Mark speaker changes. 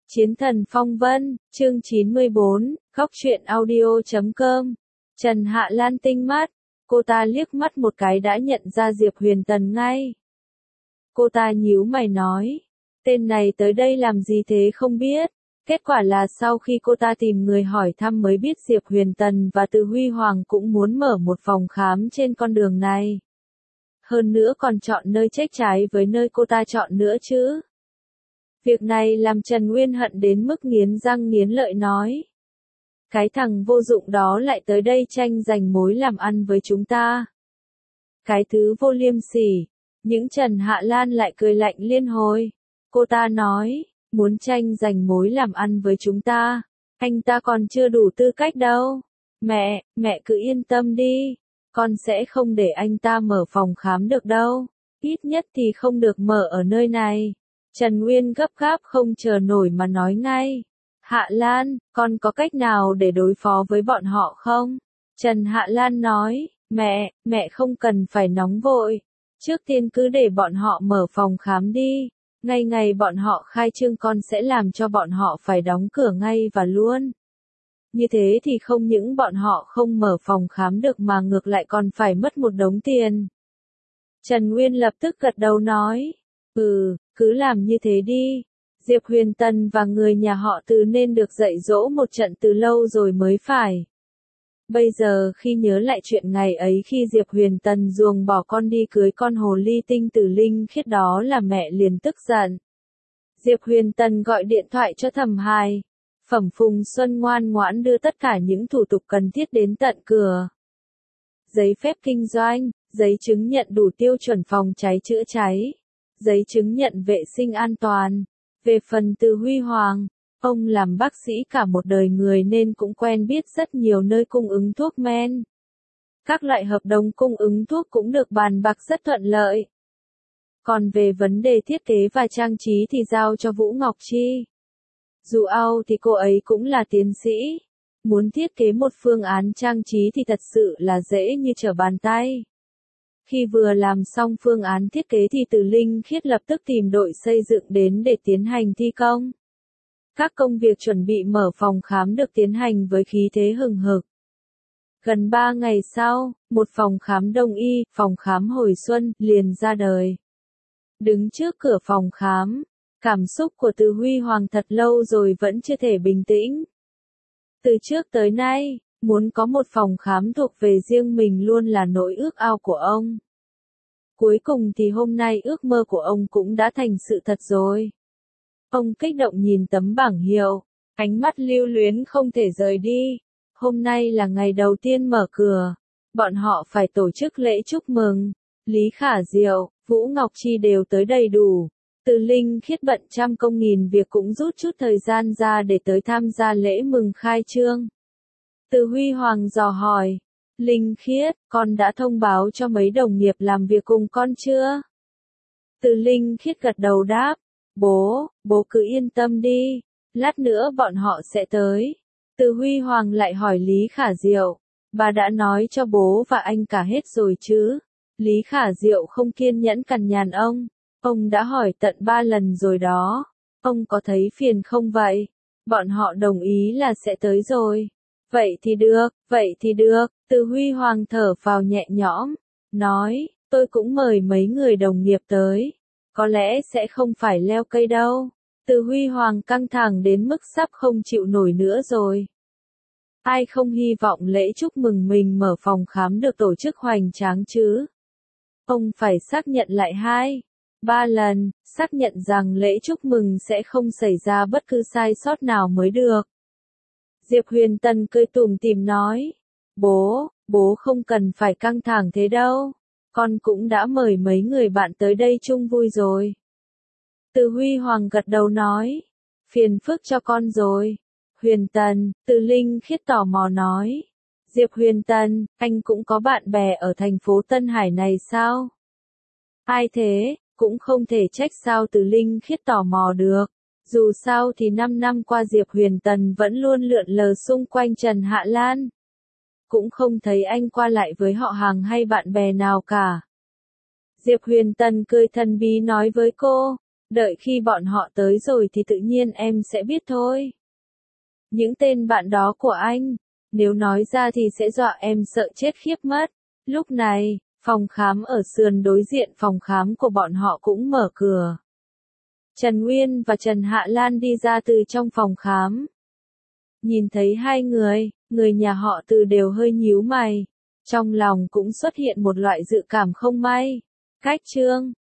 Speaker 1: Chiến thần phong vân, chương 94, khóc chuyện audio.com. Trần Hạ Lan tinh mắt, cô ta liếc mắt một cái đã nhận ra Diệp Huyền Tần ngay. Cô ta nhíu mày nói, tên này tới đây làm gì thế không biết. Kết quả là sau khi cô ta tìm người hỏi thăm mới biết Diệp Huyền Tần và Từ Huy Hoàng cũng muốn mở một phòng khám trên con đường này. Hơn nữa còn chọn nơi chết trái với nơi cô ta chọn nữa chứ. Việc này làm Trần Nguyên hận đến mức nghiến răng nghiến lợi nói. Cái thằng vô dụng đó lại tới đây tranh giành mối làm ăn với chúng ta. Cái thứ vô liêm sỉ. Những Trần Hạ Lan lại cười lạnh liên hồi. Cô ta nói, muốn tranh giành mối làm ăn với chúng ta. Anh ta còn chưa đủ tư cách đâu. Mẹ cứ yên tâm đi. Con sẽ không để anh ta mở phòng khám được đâu. Ít nhất thì không được mở ở nơi này. Trần Nguyên gấp gáp không chờ nổi mà nói ngay. Hạ Lan, con có cách nào để đối phó với bọn họ không? Trần Hạ Lan nói, mẹ không cần phải nóng vội. Trước tiên cứ để bọn họ mở phòng khám đi. Ngày bọn họ khai trương con sẽ làm cho bọn họ phải đóng cửa ngay và luôn. Như thế thì không những bọn họ không mở phòng khám được mà ngược lại còn phải mất một đống tiền. Trần Nguyên lập tức gật đầu nói, cứ làm như thế đi. Diệp Huyền Tần và người nhà họ Từ nên được dạy dỗ một trận từ lâu rồi mới phải. Bây giờ khi nhớ lại chuyện ngày ấy khi Diệp Huyền Tần ruồng bỏ con đi cưới con hồ ly tinh tử linh khiết đó là mẹ liền tức giận. Diệp Huyền Tần gọi điện thoại cho Thẩm Hài. Phẩm Phùng Xuân ngoan ngoãn đưa tất cả những thủ tục cần thiết đến tận cửa. Giấy phép kinh doanh, giấy chứng nhận đủ tiêu chuẩn phòng cháy chữa cháy, giấy chứng nhận vệ sinh an toàn. Về phần Từ Huy Hoàng, ông làm bác sĩ cả một đời người nên cũng quen biết rất nhiều nơi cung ứng thuốc men. Các loại hợp đồng cung ứng thuốc cũng được bàn bạc rất thuận lợi. Còn về vấn đề thiết kế và trang trí thì giao cho Vũ Ngọc Chi. Dù ao thì cô ấy cũng là tiến sĩ. Muốn thiết kế một phương án trang trí thì thật sự là dễ như trở bàn tay. Khi vừa làm xong phương án thiết kế thì Từ Linh Khiết lập tức tìm đội xây dựng đến để tiến hành thi công. Các công việc chuẩn bị mở phòng khám được tiến hành với khí thế hừng hực. Gần 3 ngày sau, một phòng khám đông y, phòng khám hồi xuân, liền ra đời. Đứng trước cửa phòng khám, cảm xúc của Từ Huy Hoàng thật lâu rồi vẫn chưa thể bình tĩnh. Từ trước tới nay, muốn có một phòng khám thuộc về riêng mình luôn là nỗi ước ao của ông. Cuối cùng thì hôm nay ước mơ của ông cũng đã thành sự thật rồi. Ông kích động nhìn tấm bảng hiệu, ánh mắt lưu luyến không thể rời đi. Hôm nay là ngày đầu tiên mở cửa. Bọn họ phải tổ chức lễ chúc mừng. Lý Khả Diệu, Vũ Ngọc Chi đều tới đầy đủ. Từ Linh Khiết bận trăm công nghìn việc cũng rút chút thời gian ra để tới tham gia lễ mừng khai trương. Từ Huy Hoàng dò hỏi, Linh Khiết, con đã thông báo cho mấy đồng nghiệp làm việc cùng con chưa? Từ Linh Khiết gật đầu đáp, bố cứ yên tâm đi, lát nữa bọn họ sẽ tới. Từ Huy Hoàng lại hỏi Lý Khả Diệu, bà đã nói cho bố và anh cả hết rồi chứ? Lý Khả Diệu không kiên nhẫn cằn nhằn ông đã hỏi tận 3 lần rồi đó, ông có thấy phiền không vậy? Bọn họ đồng ý là sẽ tới rồi. Vậy thì được, Từ Huy Hoàng thở phào nhẹ nhõm, nói, tôi cũng mời mấy người đồng nghiệp tới, có lẽ sẽ không phải leo cây đâu. Từ Huy Hoàng căng thẳng đến mức sắp không chịu nổi nữa rồi. Ai không hy vọng lễ chúc mừng mình mở phòng khám được tổ chức hoành tráng chứ? Ông phải xác nhận lại 2-3 lần, xác nhận rằng lễ chúc mừng sẽ không xảy ra bất cứ sai sót nào mới được. Diệp Huyền Tần cười tủm tỉm nói, bố không cần phải căng thẳng thế đâu, con cũng đã mời mấy người bạn tới đây chung vui rồi. Từ Huy Hoàng gật đầu nói, phiền phức cho con rồi. Huyền Tần, Từ Linh Khiết tò mò nói, Diệp Huyền Tần, anh cũng có bạn bè ở thành phố Tân Hải này sao? Ai thế, cũng không thể trách sao Từ Linh Khiết tò mò được. Dù sao thì 5 năm qua Diệp Huyền Tần vẫn luôn lượn lờ xung quanh Trần Hạ Lan. Cũng không thấy anh qua lại với họ hàng hay bạn bè nào cả. Diệp Huyền Tần cười thần bí nói với cô, Đợi khi bọn họ tới rồi thì tự nhiên em sẽ biết thôi. Những tên bạn đó của anh, nếu nói ra thì sẽ dọa em sợ chết khiếp mất. Lúc này, phòng khám ở sườn đối diện phòng khám của bọn họ cũng mở cửa. Trần Nguyên và Trần Hạ Lan đi ra từ trong phòng khám. Nhìn thấy hai người nhà họ Từ đều hơi nhíu mày. Trong lòng cũng xuất hiện một loại dự cảm không may. Cách Trương